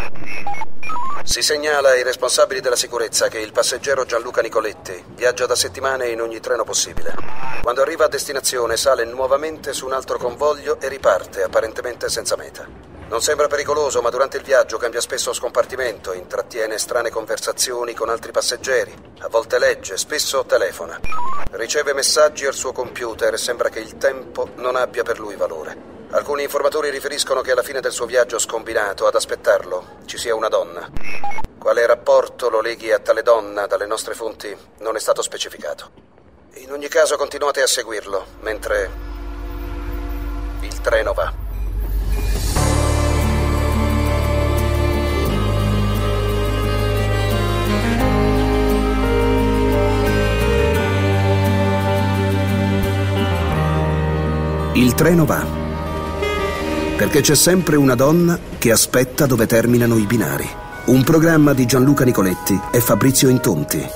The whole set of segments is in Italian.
Si segnala ai responsabili della sicurezza che il passeggero Gianluca Nicoletti viaggia da settimane in ogni treno possibile. Quando arriva a destinazione sale nuovamente su un altro convoglio e riparte, apparentemente senza meta. Non sembra pericoloso, ma durante il viaggio cambia spesso scompartimento, intrattiene strane conversazioni con altri passeggeri, a volte legge, spesso telefona. Riceve messaggi al suo computer e sembra che il tempo non abbia per lui valore. Alcuni informatori riferiscono che alla fine del suo viaggio scombinato ad aspettarlo ci sia una donna. Quale rapporto lo leghi a tale donna dalle nostre fonti non è stato specificato. In ogni caso continuate a seguirlo mentre il treno va. Il treno va. Perché c'è sempre una donna che aspetta dove terminano i binari. Un programma di Gianluca Nicoletti e Fabrizio Intonti.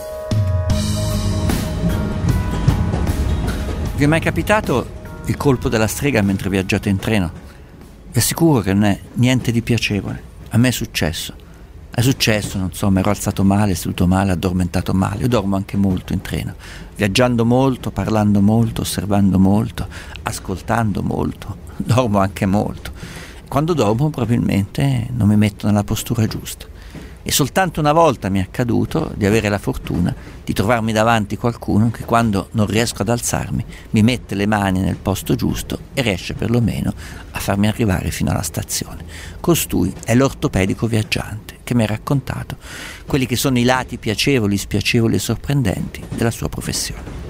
Vi è mai capitato il colpo della strega mentre viaggiate in treno? Vi assicuro che non è niente di piacevole. A me è successo. È successo, non so, mi ero alzato male, seduto male, addormentato male. Io dormo anche molto in treno, viaggiando molto, parlando molto, osservando molto, ascoltando molto. Dormo anche molto. Quando dormo probabilmente non mi metto nella postura giusta. E soltanto una volta mi è accaduto di avere la fortuna di trovarmi davanti qualcuno che quando non riesco ad alzarmi mi mette le mani nel posto giusto e riesce perlomeno a farmi arrivare fino alla stazione. Costui è l'ortopedico viaggiante che mi ha raccontato quelli che sono i lati piacevoli, spiacevoli e sorprendenti della sua professione.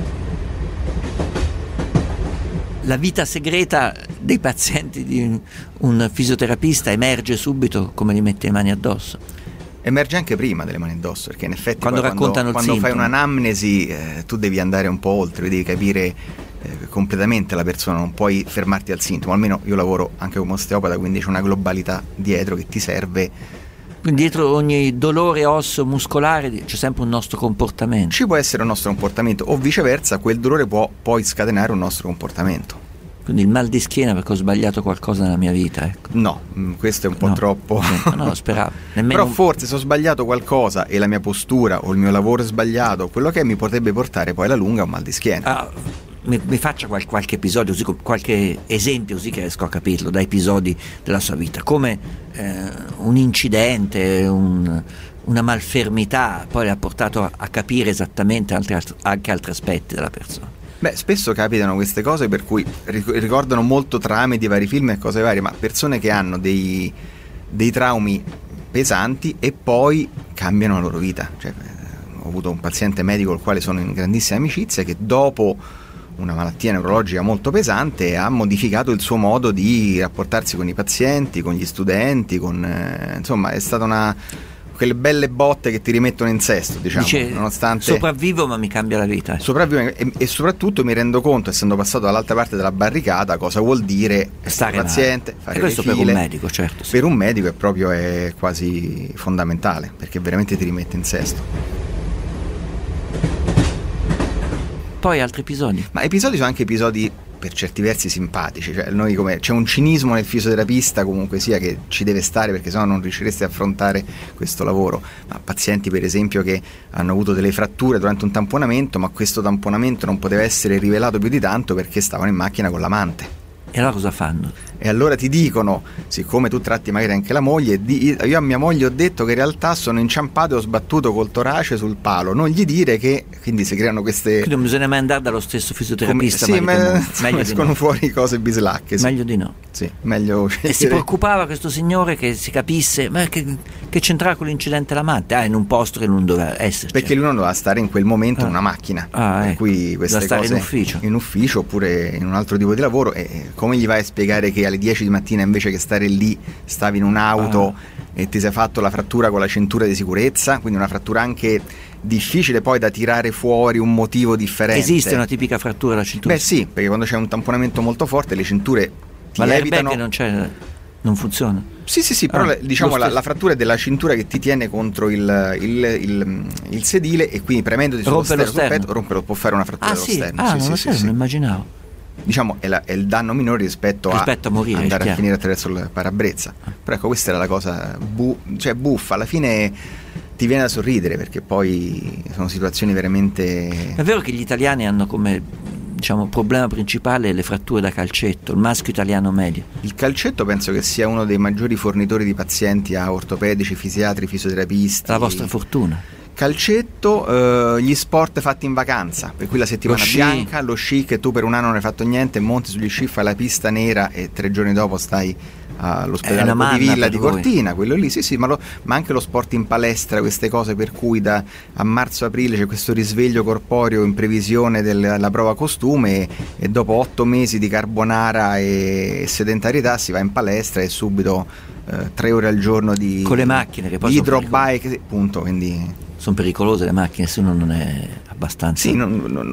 La vita segreta dei pazienti di un fisioterapista emerge subito come li mette le mani addosso. Emerge anche prima delle mani addosso, perché in effetti quando raccontano quando fai un'anamnesi tu devi andare un po' oltre, devi capire completamente la persona, non puoi fermarti al sintomo. Almeno io lavoro anche come osteopata, quindi c'è una globalità dietro che ti serve. Quindi dietro ogni dolore osseo muscolare c'è sempre un nostro comportamento. Ci può essere un nostro comportamento o viceversa, quel dolore può poi scatenare un nostro comportamento. Quindi il mal di schiena perché ho sbagliato qualcosa nella mia vita, ecco. No, questo è un po' troppo. No, speravo. Però forse se ho sbagliato qualcosa e la mia postura o il mio lavoro è sbagliato, quello che mi potrebbe portare poi alla lunga a un mal di schiena. Mi faccia qualche episodio, così, qualche esempio così che riesco a capirlo da episodi della sua vita, come un incidente, una malfermità poi le ha portato a capire esattamente anche altri aspetti della persona. Beh, spesso capitano queste cose per cui ricordano molto trame di vari film e cose varie, ma persone che hanno dei traumi pesanti e poi cambiano la loro vita. Cioè, ho avuto un paziente medico con il quale sono in grandissima amicizia che dopo una malattia neurologica molto pesante ha modificato il suo modo di rapportarsi con i pazienti, con gli studenti, insomma è stata quelle belle botte che ti rimettono in sesto, diciamo. Dice, nonostante sopravvivo ma mi cambia la vita. Sopravvivo e soprattutto mi rendo conto, essendo passato dall'altra parte della barricata, cosa vuol dire stare paziente, male. fare e questo le file. Per un medico, certo. Sì. Per un medico è quasi fondamentale, perché veramente ti rimette in sesto. Poi altri episodi? Ma episodi sono anche episodi per certi versi simpatici, cioè noi c'è un cinismo nel fisioterapista comunque sia che ci deve stare, perché sennò non riusciresti a affrontare questo lavoro. Ma pazienti per esempio che hanno avuto delle fratture durante un tamponamento, ma questo tamponamento non poteva essere rivelato più di tanto perché stavano in macchina con l'amante. E allora cosa fanno? E allora ti dicono, siccome tu tratti magari anche la moglie, io a mia moglie ho detto che in realtà sono inciampato e ho sbattuto col torace sul palo, non gli dire che, quindi si creano queste... Quindi non bisogna mai andare dallo stesso fisioterapista. Sì, meglio escono fuori cose bislacche. Sì. Meglio di no. Sì, meglio... E si preoccupava questo signore che si capisse, ma che c'entrava con l'incidente l'amante? In un posto che non doveva esserci. Perché lui non doveva stare in quel momento in una macchina. Per cui queste doveva cose... stare in ufficio oppure in un altro tipo di lavoro. E come gli vai a spiegare che alle 10 di mattina invece che stare lì stavi in un'auto e ti sei fatto la frattura con la cintura di sicurezza, quindi una frattura anche difficile poi da tirare fuori un motivo differente. Esiste una tipica frattura della cintura? Beh sì, perché quando c'è un tamponamento molto forte le cinture ti evitano... Ma l'airbag non funziona? Sì, però diciamo la frattura è della cintura che ti tiene contro il sedile e quindi premendoti sullo sterno, può fare una frattura dello sterno. Non immaginavo. diciamo è il danno minore rispetto a morire, andare a finire attraverso il parabrezza. Però ecco, questa era la cosa buffa, alla fine ti viene da sorridere, perché poi sono situazioni veramente... È vero che gli italiani hanno come, diciamo, problema principale le fratture da calcetto, il maschio italiano medio. Il calcetto penso che sia uno dei maggiori fornitori di pazienti a ortopedici, fisiatri, fisioterapisti. La vostra fortuna. Calcetto, gli sport fatti in vacanza, per cui la settimana bianca, lo sci, che tu per un anno non hai fatto niente, monti sugli sci, fai la pista nera e 3 giorni dopo stai all'ospedale di Villa di Cortina, quello lì, sì, ma anche lo sport in palestra, queste cose per cui a marzo-aprile c'è questo risveglio corporeo in previsione della prova costume e dopo 8 mesi di carbonara e sedentarietà si va in palestra e subito 3 ore al giorno di con le macchine che poi hydrobike, appunto, quindi sono pericolose le macchine se uno non è abbastanza. Sì,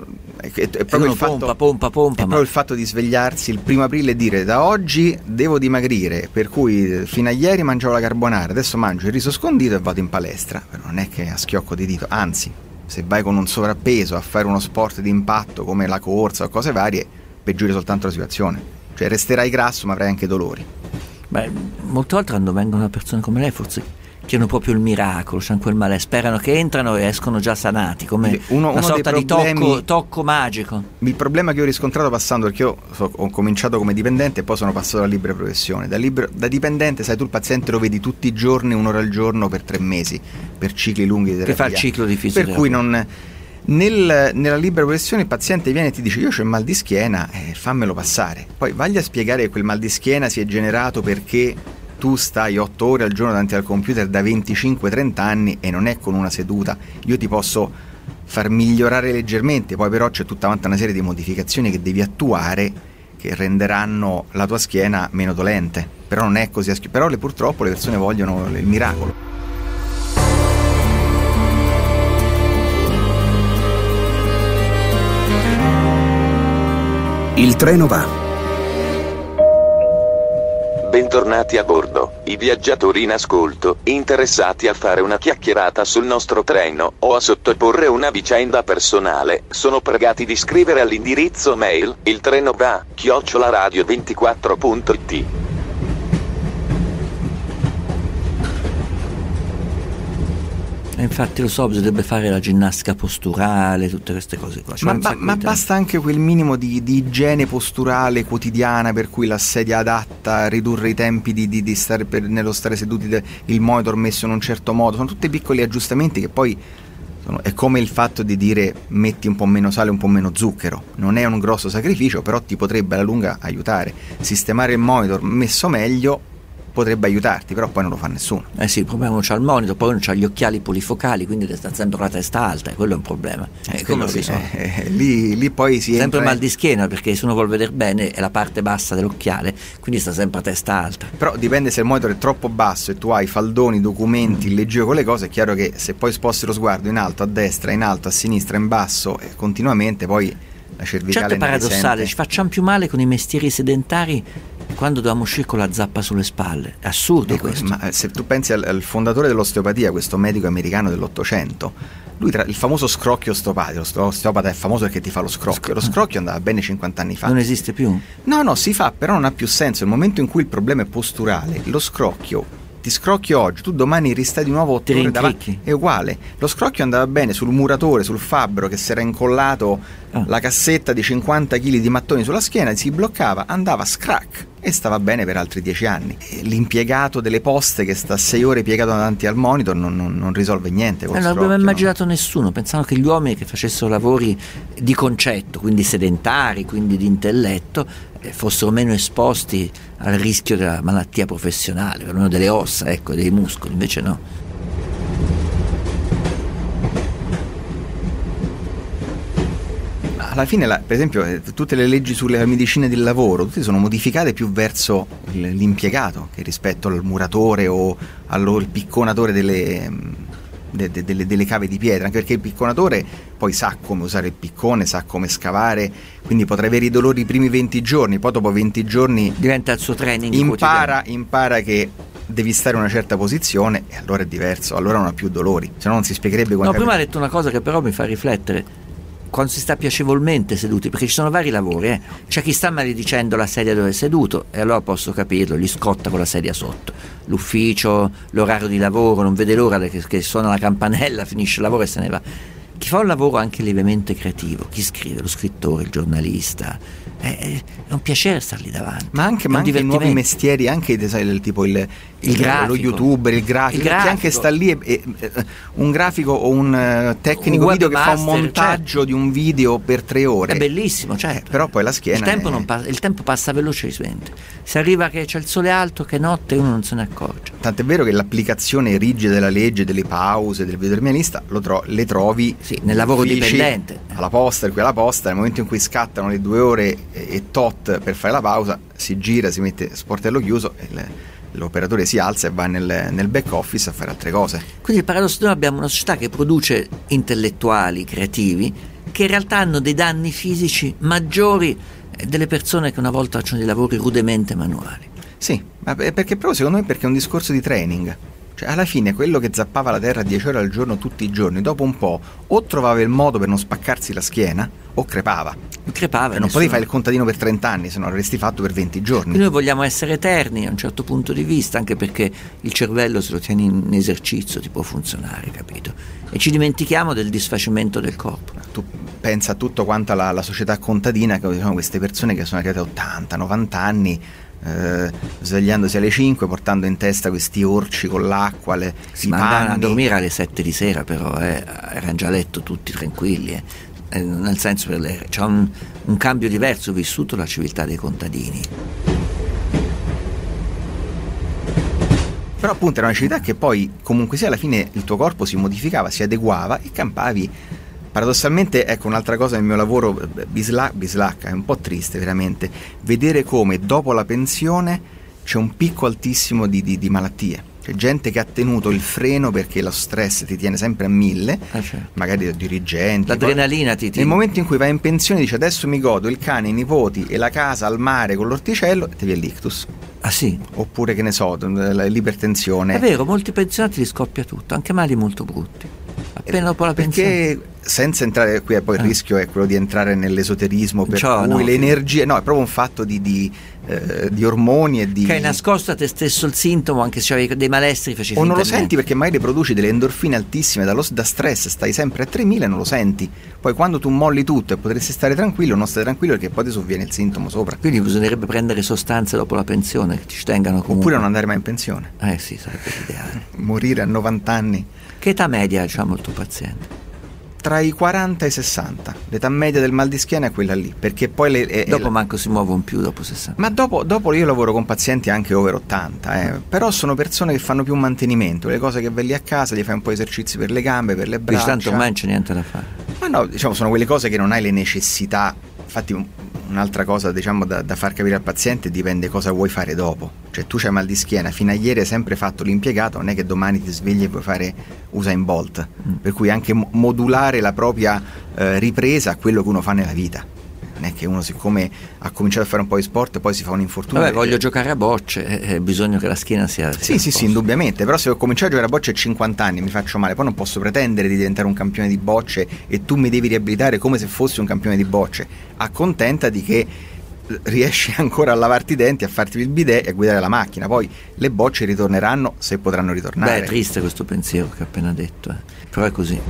è proprio il fatto, pompa. È proprio il fatto di svegliarsi il 1 aprile e dire: da oggi devo dimagrire, per cui fino a ieri mangiavo la carbonara, adesso mangio il riso scondito e vado in palestra. Però non è che a schiocco di dito, anzi, se vai con un sovrappeso a fare uno sport di impatto come la corsa o cose varie, peggiori soltanto la situazione. Cioè resterai grasso ma avrai anche dolori. Beh, molte volte quando vengono persone come lei forse chiedono proprio il miracolo, c'hanno quel male, sperano che entrano e escono già sanati, come una sorta di tocco magico. Il problema che ho riscontrato passando, perché io ho cominciato come dipendente e poi sono passato alla libera professione. Da dipendente, sai, tu il paziente lo vedi tutti i giorni, 1 ora al giorno per 3 mesi, per cicli lunghi di terapia. Che fa il ciclo di fisioterapia. Per cui nella libera professione il paziente viene e ti dice: io c'ho il mal di schiena, fammelo passare. Poi vagli a spiegare che quel mal di schiena si è generato perché tu stai 8 ore al giorno davanti al computer da 25-30 anni e non è con una seduta. Io ti posso far migliorare leggermente, poi però c'è tutta una serie di modificazioni che devi attuare che renderanno la tua schiena meno dolente. Però non è così, però purtroppo le persone vogliono il miracolo. Il treno va. Bentornati a bordo, i viaggiatori in ascolto, interessati a fare una chiacchierata sul nostro treno o a sottoporre una vicenda personale, sono pregati di scrivere all'indirizzo mail iltrenovà@radio24.it. Infatti lo so, bisognerebbe fare la ginnastica posturale, tutte queste cose qua. Ma basta anche quel minimo di igiene posturale quotidiana, per cui la sedia adatta, ridurre i tempi di stare nello stare seduti, il monitor messo in un certo modo. Sono tutti piccoli aggiustamenti che poi è come il fatto di dire metti un po' meno sale, un po' meno zucchero. Non è un grosso sacrificio, però ti potrebbe alla lunga aiutare. Sistemare il monitor messo meglio potrebbe aiutarti, però poi non lo fa nessuno. Sì, il problema non c'ha il monitor, poi non c'ha gli occhiali polifocali, quindi sta sempre con la testa alta, e quello è un problema. Come sì, lì poi si sempre mal di schiena, perché se uno vuol vedere bene è la parte bassa dell'occhiale, quindi sta sempre a testa alta. Però dipende, se il monitor è troppo basso e tu hai faldoni, documenti, leggevo con le cose, è chiaro che se poi sposti lo sguardo in alto, a destra, in alto, a sinistra, in basso continuamente, poi la cervicale certo è paradossale, ci facciamo più male con i mestieri sedentari quando dobbiamo uscire con la zappa sulle spalle. È assurdo questo. Ma se tu pensi al fondatore dell'osteopatia, questo medico americano dell'800, lui il famoso scrocchio osteopatico, l'osteopata è famoso perché ti fa lo scrocchio. Lo scrocchio andava bene 50 anni fa. Non esiste più? No, si fa, però non ha più senso. Nel momento in cui il problema è posturale, lo scrocchio, ti scrocchio oggi, tu domani ristai di nuovo 8 ore davanti, è uguale. Lo scrocchio andava bene sul muratore, sul fabbro che si era incollato la cassetta di 50 kg di mattoni sulla schiena, si bloccava, andava scrack e stava bene per altri 10 anni. L'impiegato delle poste che sta 6 ore piegato davanti al monitor non risolve niente. Non l'abbiamo immaginato nessuno. Pensavo che gli uomini che facessero lavori di concetto, quindi sedentari, quindi di intelletto, fossero meno esposti al rischio della malattia professionale, perlomeno delle ossa, dei muscoli, invece no. Alla fine, per esempio, tutte le leggi sulle medicine del lavoro, tutte sono modificate più verso l'impiegato che rispetto al muratore o al picconatore delle cave di pietra, anche perché il picconatore poi sa come usare il piccone, sa come scavare, quindi potrà avere i dolori i primi 20 giorni, poi dopo 20 giorni diventa il suo training impara che devi stare in una certa posizione e allora è diverso, allora non ha più dolori, se no non si spiegherebbe. Prima ha detto una cosa che però mi fa riflettere. quando si sta piacevolmente seduti, perché ci sono vari lavori, c'è chi sta maledicendo la sedia dove è seduto, e allora posso capirlo, gli scotta con la sedia sotto, l'ufficio, l'orario di lavoro, non vede l'ora che suona la campanella, finisce il lavoro e se ne va. Chi fa un lavoro anche lievemente creativo, chi scrive, lo scrittore, il giornalista, è un piacere starli davanti. Ma anche i nuovi mestieri, anche tipo il grafico, lo youtuber, il grafico, che anche sta lì un grafico o un tecnico video che fa un montaggio, certo, di un video per 3 ore. È bellissimo, certo. Però poi la schiena il tempo passa velocemente. Si arriva che c'è il sole alto, che è notte, uno non se ne accorge. Tant'è vero che l'applicazione rigida della legge, delle pause, del videoterminalista le trovi nel lavoro dipendente, alla posta, nel momento in cui scattano le 2 ore e tot per fare la pausa, si gira, si mette sportello chiuso e l'operatore si alza e va nel back office a fare altre cose. Quindi il paradosso è che noi abbiamo una società che produce intellettuali, creativi, che in realtà hanno dei danni fisici maggiori delle persone che una volta facevano dei lavori rudemente manuali. Sì, ma perché proprio secondo me perché è un discorso di training. Cioè, alla fine quello che zappava la terra 10 ore al giorno tutti i giorni, dopo un po' o trovava il modo per non spaccarsi la schiena o crepava. Non potevi fare il contadino per 30 anni, se no l'avresti fatto per 20 giorni. Noi vogliamo essere eterni a un certo punto di vista, anche perché il cervello, se lo tieni in esercizio, ti può funzionare, capito? E ci dimentichiamo del disfacimento del corpo. Tu pensa a tutto quanto la società contadina, che diciamo, queste persone che sono arrivate a 80, 90 anni, svegliandosi alle 5, portando in testa questi orci con l'acqua, i panni. Andavano a dormire alle 7 di sera, però erano già a letto tutti tranquilli, nel senso che c'è un cambio diverso vissuto la civiltà dei contadini. Però appunto era una civiltà che poi comunque sia alla fine il tuo corpo si modificava, si adeguava e campavi. Paradossalmente, ecco, un'altra cosa nel mio lavoro bislacca, è un po' triste veramente, vedere come dopo la pensione c'è un picco altissimo di malattie. C'è gente che ha tenuto il freno perché lo stress ti tiene sempre a 1000, certo. Magari dirigenti. L'adrenalina nel momento in cui vai in pensione dice adesso mi godo il cane, i nipoti e la casa al mare con l'orticello e ti viene l'ictus. Ah sì? Oppure che ne so, l'ipertensione. È vero, molti pensionati li scoppia tutto, anche mali molto brutti. Appena dopo la pensione. Perché senza entrare qui, poi il rischio è quello di entrare nell'esoterismo, per cui le energie, no, è proprio un fatto di ormoni e di... Che hai nascosto a te stesso il sintomo, anche se avevi dei malesseri, facevi o non lo senti perché magari produci delle endorfine altissime da stress, stai sempre a 3000 e non lo senti. Poi quando tu molli tutto e potresti stare tranquillo, non stai tranquillo perché poi ti sovviene il sintomo sopra. Quindi bisognerebbe prendere sostanze dopo la pensione che ti tengano comunque. Oppure non andare mai in pensione. Sì, sarebbe l'ideale. Morire a 90 anni. Che età media diciamo il tuo paziente? Tra i 40 e i 60. L'età media del mal di schiena è quella lì, perché poi dopo manco si muovono più dopo 60. Ma dopo io lavoro con pazienti anche over 80, però sono persone che fanno più mantenimento, le cose che vai lì a casa, gli fai un po' esercizi per le gambe, per le braccia. Tanto ormai non c'è niente da fare. Ma no, diciamo sono quelle cose che non hai le necessità. Infatti un'altra cosa, diciamo, da far capire al paziente, dipende cosa vuoi fare dopo. Cioè tu c'hai mal di schiena, fino a ieri hai sempre fatto l'impiegato, non è che domani ti svegli e vuoi fare Usain Bolt. Per cui anche modulare la propria ripresa a quello che uno fa nella vita. Non è che uno, siccome ha cominciato a fare un po' di sport, poi si fa un infortunio. Vabbè, voglio giocare a bocce, bisogna che la schiena sia sì, indubbiamente. Però se ho cominciato a giocare a bocce a 50 anni mi faccio male, poi non posso pretendere di diventare un campione di bocce e tu mi devi riabilitare come se fossi un campione di bocce. Accontentati che riesci ancora a lavarti i denti, a farti il bidet e a guidare la macchina. Poi le bocce ritorneranno, se potranno ritornare. Beh, è triste questo pensiero che ho appena detto, però è così.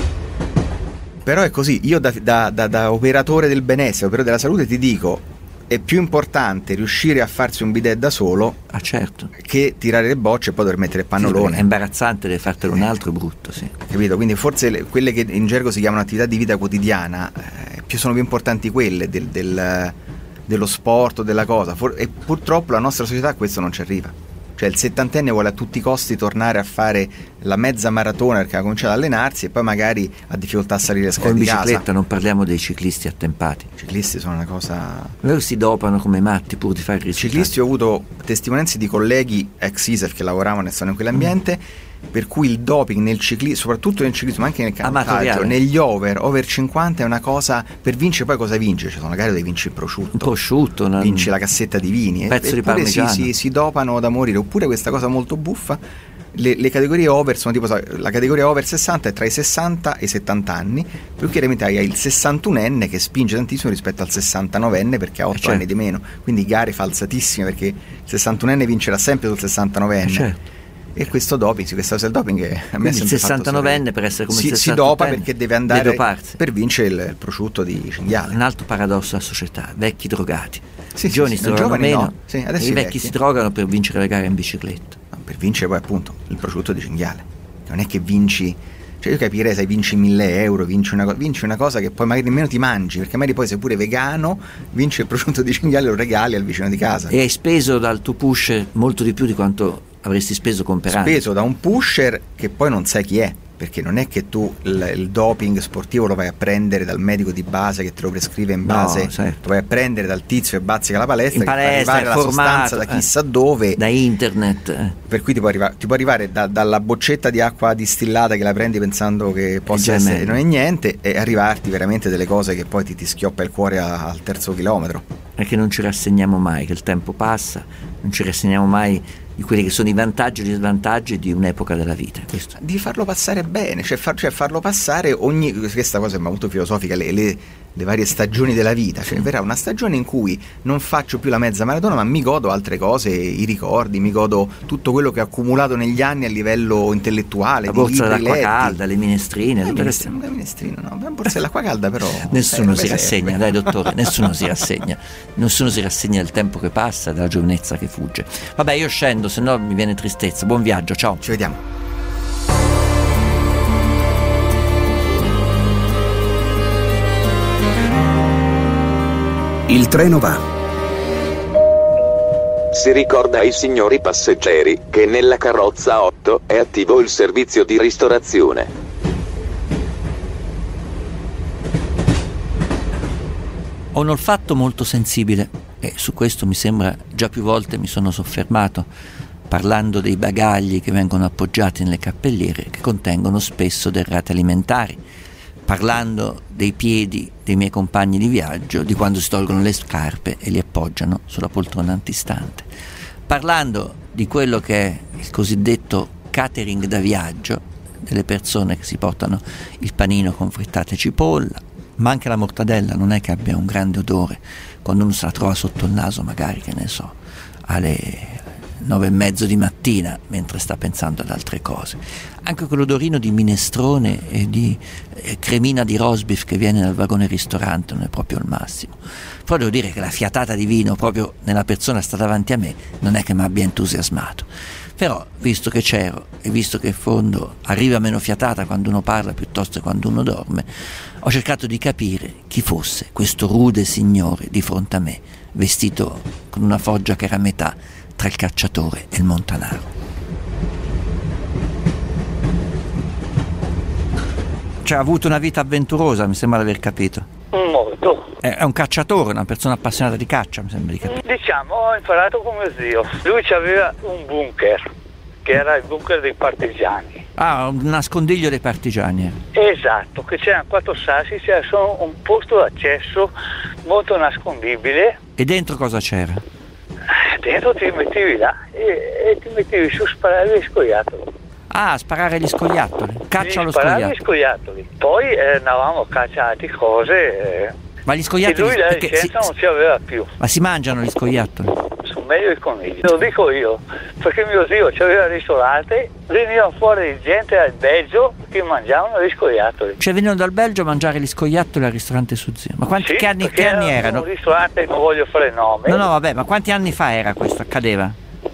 Però è così, io da operatore del benessere, operatore della salute, ti dico, è più importante riuscire a farsi un bidet da solo, certo, che tirare le bocce e poi dover mettere il pannolone. Sì, è imbarazzante, deve fartelo un altro, è brutto, sì. Capito? Quindi forse quelle che in gergo si chiamano attività di vita quotidiana, sono più importanti quelle dello sport o della cosa, e purtroppo la nostra società a questo non ci arriva. Cioè il settantenne vuole a tutti i costi tornare a fare la mezza maratona perché ha cominciato ad allenarsi e poi magari ha difficoltà a salire le scale di casa. In bicicletta, non parliamo dei ciclisti attempati. I ciclisti sono una cosa... Loro si dopano come matti pur di fare il risultato. Ciclisti, ho avuto testimonianze di colleghi ex ISEF che lavoravano e stanno in quell'ambiente, per cui il doping nel ciclismo, soprattutto nel ciclismo, anche nel canottaggio, negli over 50 è una cosa, per vincere poi cosa vince? Ci sono magari dove vinci il prosciutto, vinci la cassetta di vini, pezzo di parmigiano. Si dopano da morire. Oppure questa cosa molto buffa, le categorie over sono tipo, la categoria over 60 è tra i 60 e i 70 anni, più chiaramente hai il 61enne che spinge tantissimo rispetto al 69enne perché ha 8 anni di meno, quindi gare falsatissime perché il 61enne vincerà sempre sul 69enne. E questo doping, questa cosa del doping a me il 69enne per essere come il 68enne si dopa perché deve andare per vincere il prosciutto di cinghiale. Un altro paradosso della società: vecchi drogati. I giovani si drogano meno, no. Adesso i vecchi si drogano per vincere le gare in bicicletta. Per vincere poi appunto il prosciutto di cinghiale. Non è che vinci, cioè io capirei se vinci 1.000 euro, vinci una cosa che poi magari nemmeno ti mangi, perché magari poi sei pure vegano, vinci il prosciutto di cinghiale e lo regali al vicino di casa. E hai speso dal tuo pusher molto di più di quanto avresti speso comprando. Speso da un pusher che poi non sai chi è, perché non è che tu il doping sportivo lo vai a prendere dal medico di base che te lo prescrive in base, lo vai a prendere dal tizio che bazzica la palestra, in palestra, che fa arrivare la sostanza da chissà dove, da internet, per cui ti può arrivare dalla boccetta di acqua distillata che la prendi pensando che possa essere, non è niente, e arrivarti veramente delle cose che poi ti schioppa il cuore al terzo chilometro. È che non ci rassegniamo mai, che il tempo passa, non ci rassegniamo mai di quelli che sono i vantaggi e gli svantaggi di un'epoca della vita. Questo. Di farlo passare bene, cioè farlo passare questa cosa è molto filosofica, le varie stagioni della vita, cioè verrà una stagione in cui non faccio più la mezza maratona ma mi godo altre cose, i ricordi, mi godo tutto quello che ho accumulato negli anni a livello intellettuale, la di borsa libri dell'acqua letti. Calda, le minestrine, la borsa dell'acqua calda però nessuno si rassegna, dai dottore, nessuno si rassegna del tempo che passa, della giovinezza che fugge. Vabbè, io scendo, se no mi viene tristezza. Buon viaggio, ciao. Ci vediamo. Il treno va. Si ricorda ai signori passeggeri che nella carrozza 8 è attivo il servizio di ristorazione. Ho un olfatto molto sensibile e su questo mi sembra già più volte mi sono soffermato, parlando dei bagagli che vengono appoggiati nelle cappelliere che contengono spesso derrate alimentari, parlando dei piedi dei miei compagni di viaggio, di quando si tolgono le scarpe e li appoggiano sulla poltrona antistante, parlando di quello che è il cosiddetto catering da viaggio, delle persone che si portano il panino con frittate e cipolla, ma anche la mortadella non è che abbia un grande odore quando uno se la trova sotto il naso, magari, che ne so, alle 9:30 di mattina mentre sta pensando ad altre cose. Anche quell'odorino di minestrone e di cremina di roast beef che viene dal vagone ristorante non è proprio il massimo. Poi devo dire che la fiatata di vino proprio nella persona sta davanti a me non è che mi abbia entusiasmato, però visto che c'ero e visto che in fondo arriva meno fiatata quando uno parla piuttosto che quando uno dorme, ho cercato di capire chi fosse questo rude signore di fronte a me, vestito con una foggia che era a metà tra il cacciatore e il montanaro. Cioè, ha avuto una vita avventurosa, mi sembra di aver capito. Molto. È un cacciatore, una persona appassionata di caccia, mi sembra di capire. Diciamo, ho imparato con mio zio. Lui aveva un bunker, che era il bunker dei partigiani. Ah, un nascondiglio dei partigiani. Esatto, che c'erano 4 sassi, c'era solo un posto d'accesso molto nascondibile. E dentro cosa c'era? Dentro ti mettevi là e ti mettevi su sparare gli scoiattoli. Ah, sparare gli scoiattoli, caccia allo sparare scoiattolo. Gli scoiattoli. Poi andavamo a cacciare cose. Ma gli scoiattoli. E lui la licenza non ci aveva più. Ma si mangiano gli scoiattoli? Sono meglio i conigli. Lo dico io, perché mio zio c'aveva il ristorante, veniva fuori gente dal Belgio che mangiavano gli scoiattoli. Cioè venivano dal Belgio a mangiare gli scoiattoli al ristorante su zio. Ma quanti che anni erano? Un ristorante, non voglio fare nome. No, vabbè, ma quanti anni fa era questo? Accadeva?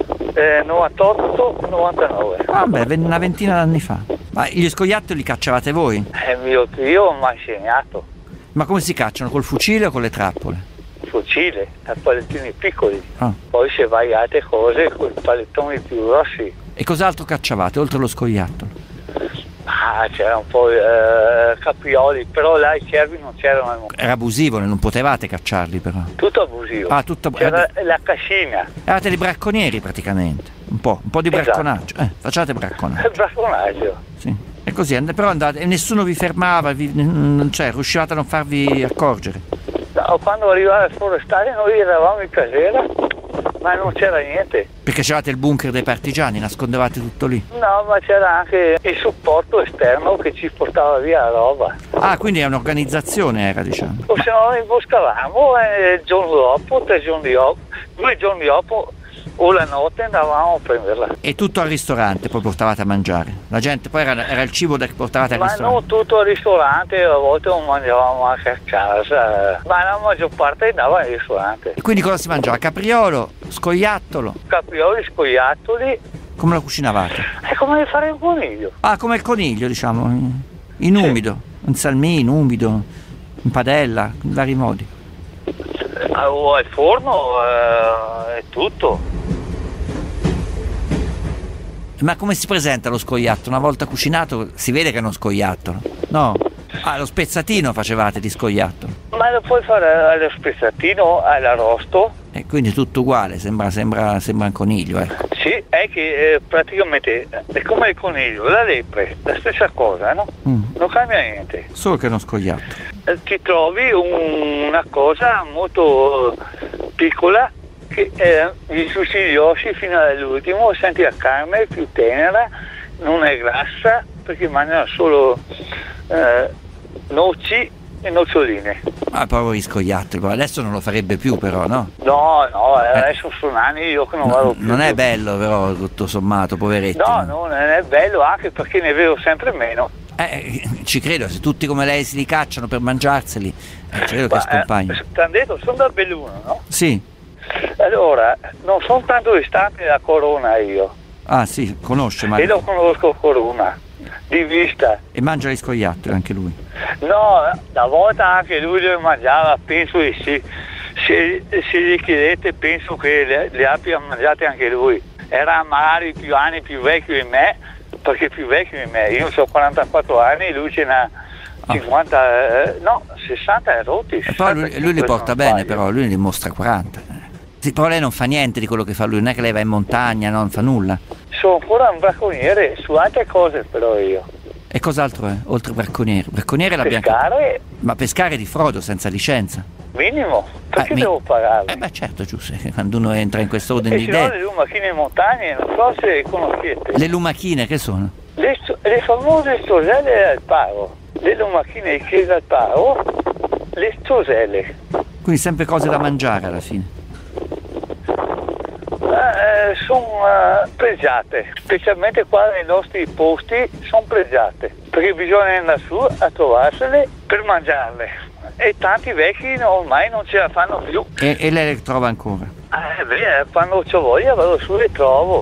98, 99. Vabbè, una ventina d'anni fa. Ma gli scoiattoli li cacciavate voi? Mio zio mi ha insegnato. Ma come si cacciano? Col fucile o con le trappole? Fucile, a pallettini piccoli. Ah. Poi se vai a altre cose con i pallettoni più grossi. E cos'altro cacciavate oltre lo scoiattolo? C'era un po' caprioli, però là i cervi non c'erano. Era abusivo, non potevate cacciarli però. Tutto abusivo. Tutto. C'era la cascina. Eravate dei bracconieri praticamente. Un po' di bracconaggio. Facciate bracconaggio. Bracconaggio. Sì. E così, però andate, e nessuno vi fermava, cioè riuscivate a non farvi accorgere. No, quando arrivava il forestale noi eravamo in casera ma non c'era niente. Perché c'avevate il bunker dei partigiani, nascondevate tutto lì? No, ma c'era anche il supporto esterno che ci portava via la roba. Ah, quindi è un'organizzazione era, diciamo. O se no imboscavamo e il giorno dopo, 3 giorni dopo, 2 giorni dopo o la notte andavamo a prenderla. E tutto al ristorante poi portavate a mangiare? La gente poi era il cibo che portavate al ristorante? Ma non tutto al ristorante, a volte lo mangiavamo anche a casa, ma la maggior parte andava al ristorante. E quindi cosa si mangiava? Capriolo, scoiattolo? Caprioli, scoiattoli. Come lo cucinavate? È come fare un coniglio. Ah, come il coniglio, diciamo, in umido, in salmì, in umido, in padella, in vari modi. O al forno, è tutto. Ma come si presenta lo scoiattolo? Una volta cucinato si vede che è uno scoiattolo, no? Ah, lo spezzatino facevate di scoiattolo. Ma lo puoi fare allo spezzatino, all'arrosto. E quindi tutto uguale, sembra un coniglio, ecco. Sì, è che praticamente è come il coniglio, la lepre, la stessa cosa, no? Non cambia niente. Solo che è uno scoiattolo. Ti trovi una cosa molto piccola che gli chiusi gli ossi fino all'ultimo, senti la carne più tenera, non è grassa perché mangiano solo noci e noccioline. Ah, poveri scoiattoli, adesso non lo farebbe più però, no? No, adesso sono anni io che non vado più. Non è bello però, tutto sommato, poveretti. No, non è bello anche perché ne vedo sempre meno. Ci credo, se tutti come lei si li cacciano per mangiarseli, credo che scompagnino. Ti hanno detto, sono da Belluno, no? Sì. Allora, non sono tanto distante da Corona io. Ah sì, conosce ma... E lo conosco Corona, di vista. E mangia gli scoiattoli anche lui? No, una volta anche lui lo mangiava, penso di sì. Se gli chiedete penso che le abbia mangiate anche lui. Era magari più anni più vecchio di me, perché è più vecchio di me. Io ho 44 anni, lui ce n'ha 50, 60 rotti. Però lui li porta bene, però lui li mostra 40. Sì, però lei non fa niente di quello che fa lui, non è che lei va in montagna, non fa nulla. Sono ancora un bracconiere su altre cose però io. E cos'altro è, oltre bracconiere? Bracconiere l'abbiamo... Pescare? Ma pescare di frodo, senza licenza? Minimo, perché devo pagare? Beh certo, giusto, quando uno entra in questo ordine di idee... E se no le lumachine in montagna, non so se conoscete. Le lumachine che sono? Le famose stoselle al paro, le lumachine di chiesa al paro, le stoselle. Quindi sempre cose da mangiare alla fine? Sono pregiate, specialmente qua nei nostri posti sono pregiate, perché bisogna andare su a trovarsele per mangiarle e tanti vecchi ormai non ce la fanno più. E lei le trova ancora? Quando c'ho voglia vado su e trovo.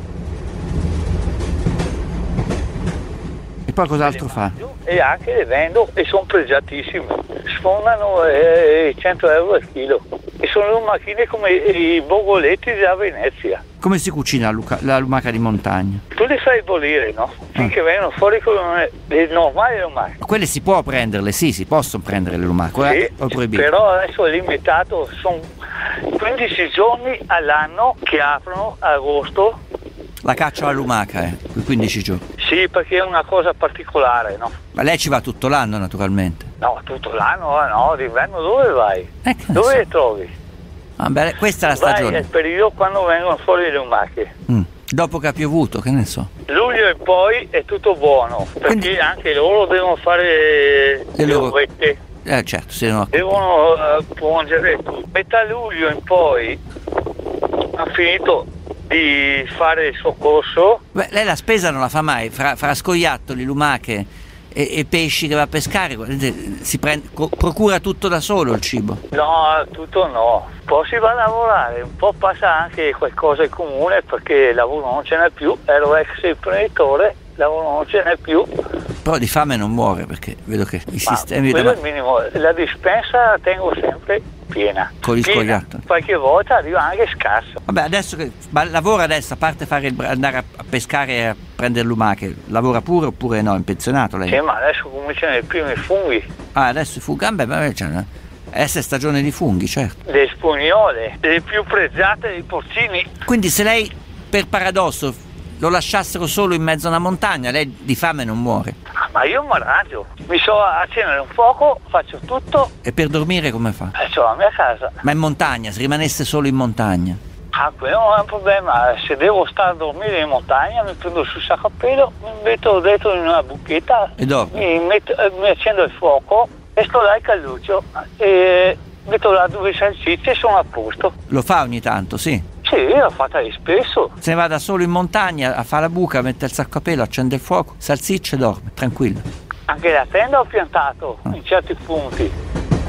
E poi cos'altro fa? E anche le vendo e sono pregiatissime, sfondano 100 euro al chilo e sono macchine come i bogoletti da Venezia. Come si cucina la lumaca di montagna? Tu le fai bollire, no? Finché vengono fuori come le normali lumache. Ma quelle si può prenderle, sì, si possono prendere le lumache, sì, però adesso è limitato, sono 15 giorni all'anno che aprono a agosto. La caccia alla lumaca, 15 giorni. Sì, perché è una cosa particolare, no? Ma lei ci va tutto l'anno, naturalmente? No, tutto l'anno, no, d'inverno dove vai? Dove le trovi? Ah, beh, questa è la stagione. Vai, è il periodo quando vengono fuori le lumache. Dopo che ha piovuto, che ne so. Luglio e poi è tutto buono, perché quindi anche loro devono fare le ovette. Certo, devono pungere tutto. Metà luglio in poi ha finito di fare il soccorso. Beh, lei la spesa non la fa mai, fra scoiattoli, lumache e pesci che va a pescare, procura tutto da solo il cibo? No, tutto no. Poi si va a lavorare, un po' passa anche qualcosa in comune perché il lavoro non ce n'è più, ero ex imprenditore, il lavoro non ce n'è più. Però di fame non muore perché vedo che i sistemi... quello è il minimo, la dispensa la tengo sempre piena. Con gli scoiattoli? Qualche volta arriva anche scarso. Vabbè, adesso che lavora adesso, a parte andare a pescare e a prendere lumache, lavora pure oppure no, è pensionato lei? Sì, ma adesso cominciano i primi funghi. Ah, adesso i funghi? Adesso è stagione di funghi, certo. Le spugnole, le più pregiate dei porcini. Quindi se lei, per paradosso, lo lasciassero solo in mezzo a una montagna, lei di fame non muore? Ma io mi arrangio, mi so accendere un fuoco, faccio tutto. E per dormire come fa? C'ho la mia casa. Ma in montagna, se rimanesse solo in montagna? Quello non è un problema. Se devo stare a dormire in montagna, mi prendo sul sacco a pelo, mi metto dentro in una buchetta, mi accendo il fuoco e sto là il calduccio e metto là 2 salsicce e sono a posto. Lo fa ogni tanto, sì? Sì, l'ho fatta spesso. Se ne va da solo in montagna a fare la buca, mette il sacco a pelo, accende il fuoco, salsicce e dorme, tranquillo. Anche la tenda ho piantato in certi punti.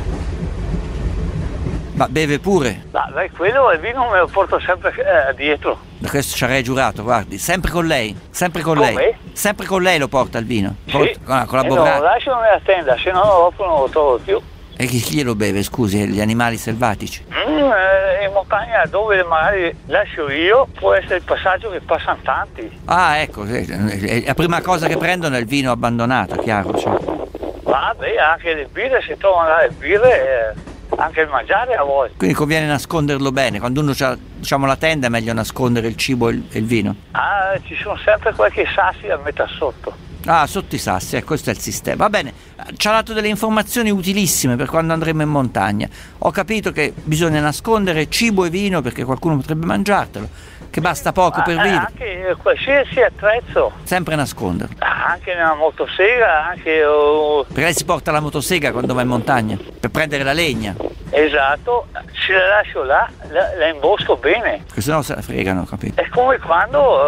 Ma beve pure? Beh, quello il vino me lo porto sempre dietro. Da questo ci avrei giurato, guardi, sempre con lei, sempre con Come? lei. Sempre con lei lo porta il vino? Sì. Con la No, lo lascio nella tenda, se no dopo non lo trovo più. E chi lo beve, scusi, gli animali selvatici? In montagna dove magari lascio io può essere il passaggio che passano tanti. Ah, ecco, la prima cosa che prendono è il vino abbandonato, chiaro. Cioè. Vabbè, anche le birre, se trovano le birre, anche il mangiare a volte. Quindi conviene nasconderlo bene, quando uno ha, diciamo, la tenda è meglio nascondere il cibo e il vino? Ci sono sempre qualche sassi da mettere sotto. Ah, sotto i sassi, questo è il sistema. Va bene, ci ha dato delle informazioni utilissime per quando andremo in montagna. Ho capito che bisogna nascondere cibo e vino perché qualcuno potrebbe mangiartelo, che basta poco per vivere. Anche qualsiasi attrezzo. Sempre nasconderlo. Anche nella motosega, anche... Perché lei si porta la motosega quando va in montagna, per prendere la legna. Esatto, se la lascio là, la imbosco bene. Perché sennò se la fregano, capito? È come quando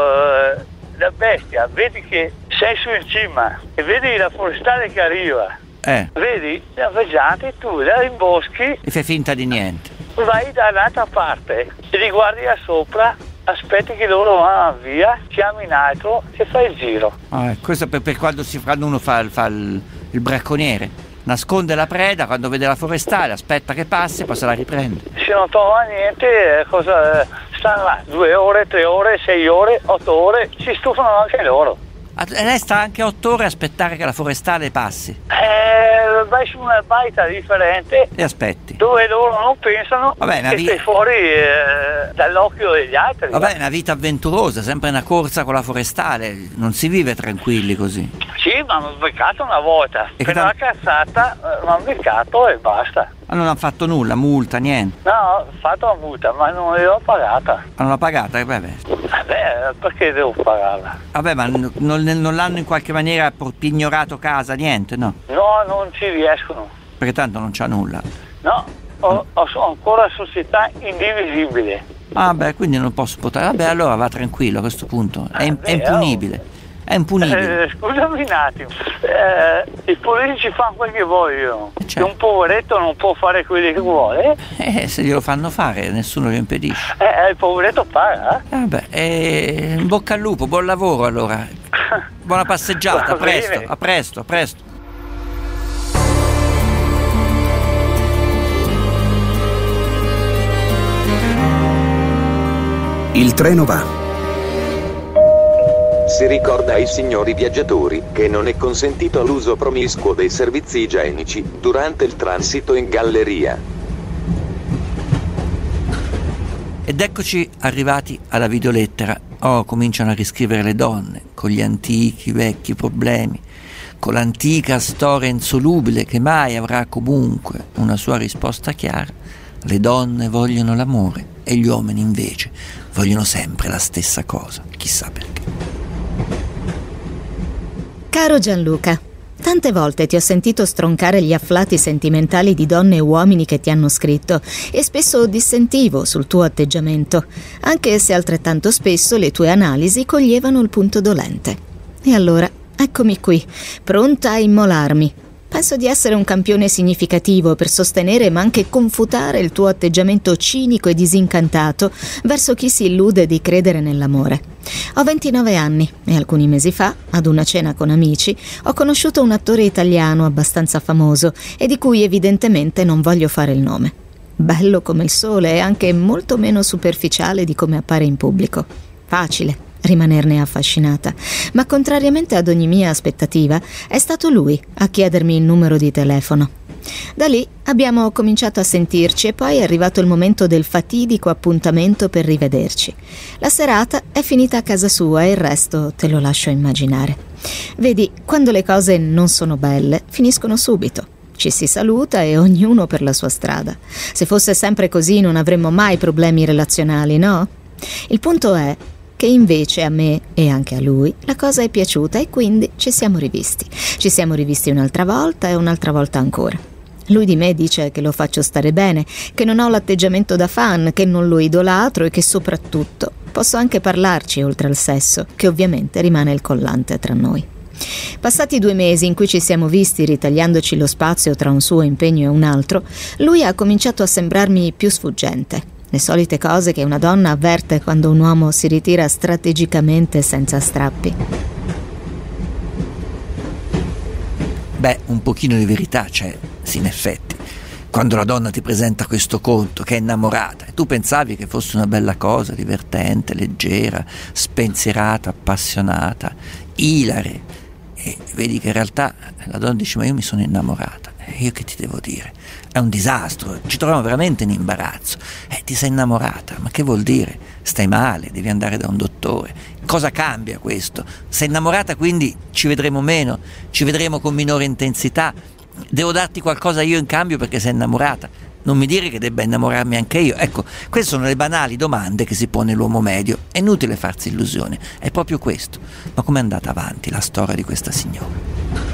la bestia, vedi che sei su in cima e vedi la forestale che arriva. Vedi la vegiante, tu la imboschi e fai finta di niente. Vai dall'altra parte e li guardi da sopra, aspetti che loro vanno via, chiami in alto e fai il giro. Questo per quando uno fa il bracconiere. Nasconde la preda, quando vede la forestale aspetta che passi e poi se la riprende. Se non trova niente, stanno là 2 ore, 3 ore, 6 ore, 8 ore, si stufano anche loro. E lei sta anche 8 ore a aspettare che la forestale passi? Vai su una baita differente e aspetti, dove loro non pensano. Vabbè, che sei fuori dall'occhio degli altri. Vabbè, è una vita avventurosa, sempre una corsa con la forestale, non si vive tranquilli così. Sì, ma mi hanno beccato una volta per una cazzata, mi hanno beccato e basta. Ma non hanno fatto nulla, multa, niente? No, ho fatto la multa, ma non l'ho pagata. Non l'ho pagata? Vabbè, perché devo pagarla? Vabbè, ma non l'hanno in qualche maniera pignorato casa, niente, no? No, non ci riescono. Perché tanto non c'ha nulla. No, ho ancora società indivisibile. Ah beh, quindi non posso poter. Vabbè, allora va tranquillo a questo punto. È impunibile. È impunibile. Scusami un attimo, i politici fanno quel che vogliono. Certo. Un poveretto non può fare quello che vuole. Se glielo fanno fare, nessuno lo impedisce. Il poveretto paga. Vabbè, in bocca al lupo, buon lavoro allora. Buona passeggiata, a presto. Il treno va. Si ricorda ai signori viaggiatori che non è consentito l'uso promiscuo dei servizi igienici durante il transito in galleria. Ed eccoci arrivati alla videolettera. Cominciano a riscrivere le donne, con gli antichi, vecchi problemi, con l'antica storia insolubile che mai avrà comunque una sua risposta chiara. Le donne vogliono l'amore e gli uomini invece vogliono sempre la stessa cosa, chissà perché. Caro Gianluca, tante volte ti ho sentito stroncare gli afflati sentimentali di donne e uomini che ti hanno scritto e spesso dissentivo sul tuo atteggiamento, anche se altrettanto spesso le tue analisi coglievano il punto dolente. E allora, eccomi qui, pronta a immolarmi. Penso di essere un campione significativo per sostenere ma anche confutare il tuo atteggiamento cinico e disincantato verso chi si illude di credere nell'amore. Ho 29 anni e alcuni mesi fa, ad una cena con amici, ho conosciuto un attore italiano abbastanza famoso e di cui evidentemente non voglio fare il nome. Bello come il sole e anche molto meno superficiale di come appare in pubblico. Facile rimanerne affascinata, ma contrariamente ad ogni mia aspettativa è stato lui a chiedermi il numero di telefono. Da lì abbiamo cominciato a sentirci e poi è arrivato il momento del fatidico appuntamento per rivederci. La serata è finita a casa sua e il resto te lo lascio immaginare. Vedi, quando le cose non sono belle finiscono subito. ci si saluta e ognuno per la sua strada. Se fosse sempre così non avremmo mai problemi relazionali, no? Il punto è che invece a me e anche a lui la cosa è piaciuta e quindi ci siamo rivisti. Ci siamo rivisti un'altra volta e un'altra volta ancora. Lui di me dice che lo faccio stare bene, che non ho l'atteggiamento da fan, che non lo idolatro e che soprattutto posso anche parlarci oltre al sesso, che ovviamente rimane il collante tra noi. Passati 2 mesi in cui ci siamo visti ritagliandoci lo spazio tra un suo impegno e un altro, lui ha cominciato a sembrarmi più sfuggente. Le solite cose che una donna avverte quando un uomo si ritira strategicamente senza strappi. Beh, un pochino di verità c'è, sì, in effetti. Quando la donna ti presenta questo conto, che è innamorata, e tu pensavi che fosse una bella cosa, divertente, leggera, spensierata, appassionata, ilare, e vedi che in realtà la donna dice: ma io mi sono innamorata. E io che ti devo dire? È un disastro, ci troviamo veramente in imbarazzo. Ti sei innamorata, ma che vuol dire? Stai male, devi andare da un dottore. Cosa cambia questo? Sei innamorata, quindi ci vedremo meno, ci vedremo con minore intensità. Devo darti qualcosa io in cambio perché sei innamorata. Non mi dire che debba innamorarmi anche io. Ecco, queste sono le banali domande che si pone l'uomo medio. È inutile farsi illusioni, è proprio questo. Ma com'è andata avanti la storia di questa signora?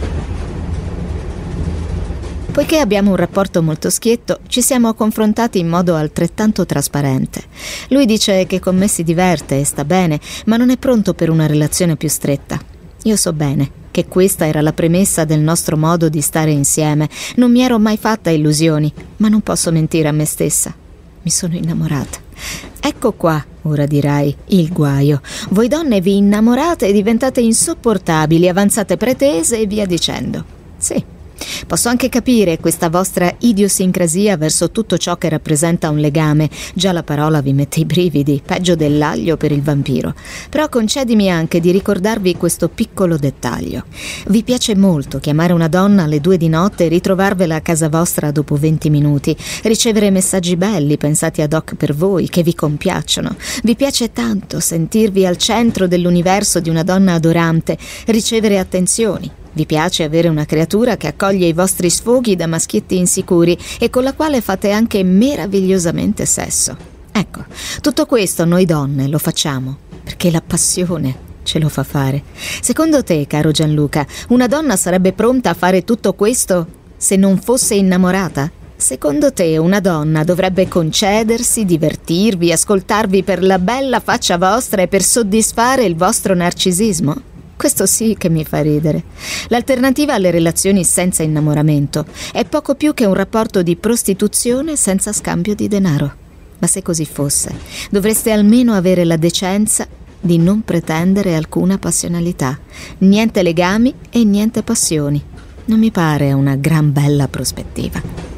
Poiché abbiamo un rapporto molto schietto, ci siamo confrontati in modo altrettanto trasparente. Lui dice che con me si diverte e sta bene, ma non è pronto per una relazione più stretta. Io so bene che questa era la premessa del nostro modo di stare insieme. Non mi ero mai fatta illusioni, ma non posso mentire a me stessa. Mi sono innamorata. Ecco qua, ora dirai, il guaio. Voi donne vi innamorate e diventate insopportabili, avanzate pretese e via dicendo. Sì. Posso anche capire questa vostra idiosincrasia verso tutto ciò che rappresenta un legame. Già la parola vi mette i brividi, peggio dell'aglio per il vampiro. Però concedimi anche di ricordarvi questo piccolo dettaglio. Vi piace molto chiamare una donna alle 2 di notte e ritrovarvela a casa vostra dopo 20 minuti, ricevere messaggi belli pensati ad hoc per voi, che vi compiacciono. Vi piace tanto sentirvi al centro dell'universo di una donna adorante, ricevere attenzioni. Vi piace avere una creatura che accoglie i vostri sfoghi da maschietti insicuri e con la quale fate anche meravigliosamente sesso. Ecco, tutto questo noi donne lo facciamo perché la passione ce lo fa fare. Secondo te, caro Gianluca, una donna sarebbe pronta a fare tutto questo se non fosse innamorata? Secondo te una donna dovrebbe concedersi, divertirvi, ascoltarvi per la bella faccia vostra e per soddisfare il vostro narcisismo? Questo sì che mi fa ridere. L'alternativa alle relazioni senza innamoramento è poco più che un rapporto di prostituzione senza scambio di denaro. Ma se così fosse, dovreste almeno avere la decenza di non pretendere alcuna passionalità. Niente legami e niente passioni. Non mi pare una gran bella prospettiva.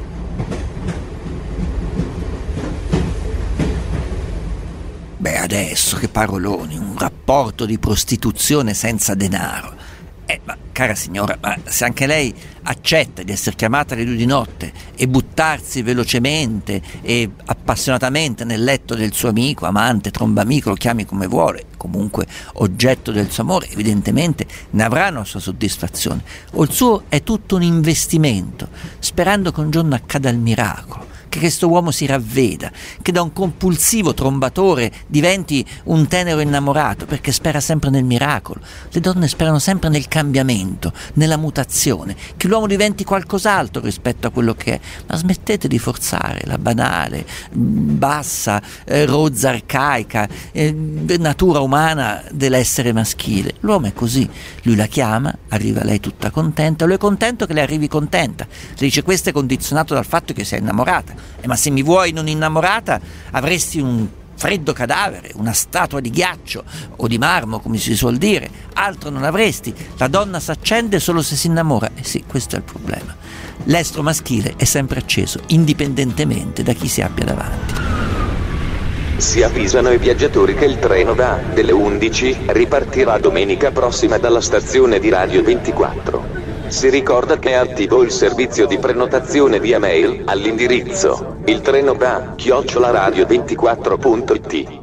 Beh, adesso che paroloni, un rapporto di prostituzione senza denaro. Ma cara signora, ma se anche lei accetta di essere chiamata alle 2 di notte e buttarsi velocemente e appassionatamente nel letto del suo amico, amante, trombamico, lo chiami come vuole, comunque oggetto del suo amore, evidentemente ne avrà una sua soddisfazione. O il suo è tutto un investimento, sperando che un giorno accada il miracolo, che questo uomo si ravveda, che da un compulsivo trombatore diventi un tenero innamorato, perché spera sempre nel miracolo. Le donne sperano sempre nel cambiamento, nella mutazione, che l'uomo diventi qualcos'altro rispetto a quello che è. Ma smettete di forzare la banale, bassa, rozza, arcaica natura umana dell'essere maschile. L'uomo è così, lui la chiama, arriva lei tutta contenta, lui è contento che lei arrivi contenta. Le dice: questo è condizionato dal fatto che sei innamorata. Ma se mi vuoi non innamorata avresti un freddo cadavere, una statua di ghiaccio o di marmo, come si suol dire, altro non avresti. La donna s'accende solo se si innamora. Sì, questo è il problema. L'estro maschile è sempre acceso, indipendentemente da chi si abbia davanti. Si avvisano i viaggiatori che il treno delle 11 ripartirà domenica prossima dalla stazione di Radio 24. Si ricorda che è attivo il servizio di prenotazione via mail all'indirizzo iltrenoda@radio24.it.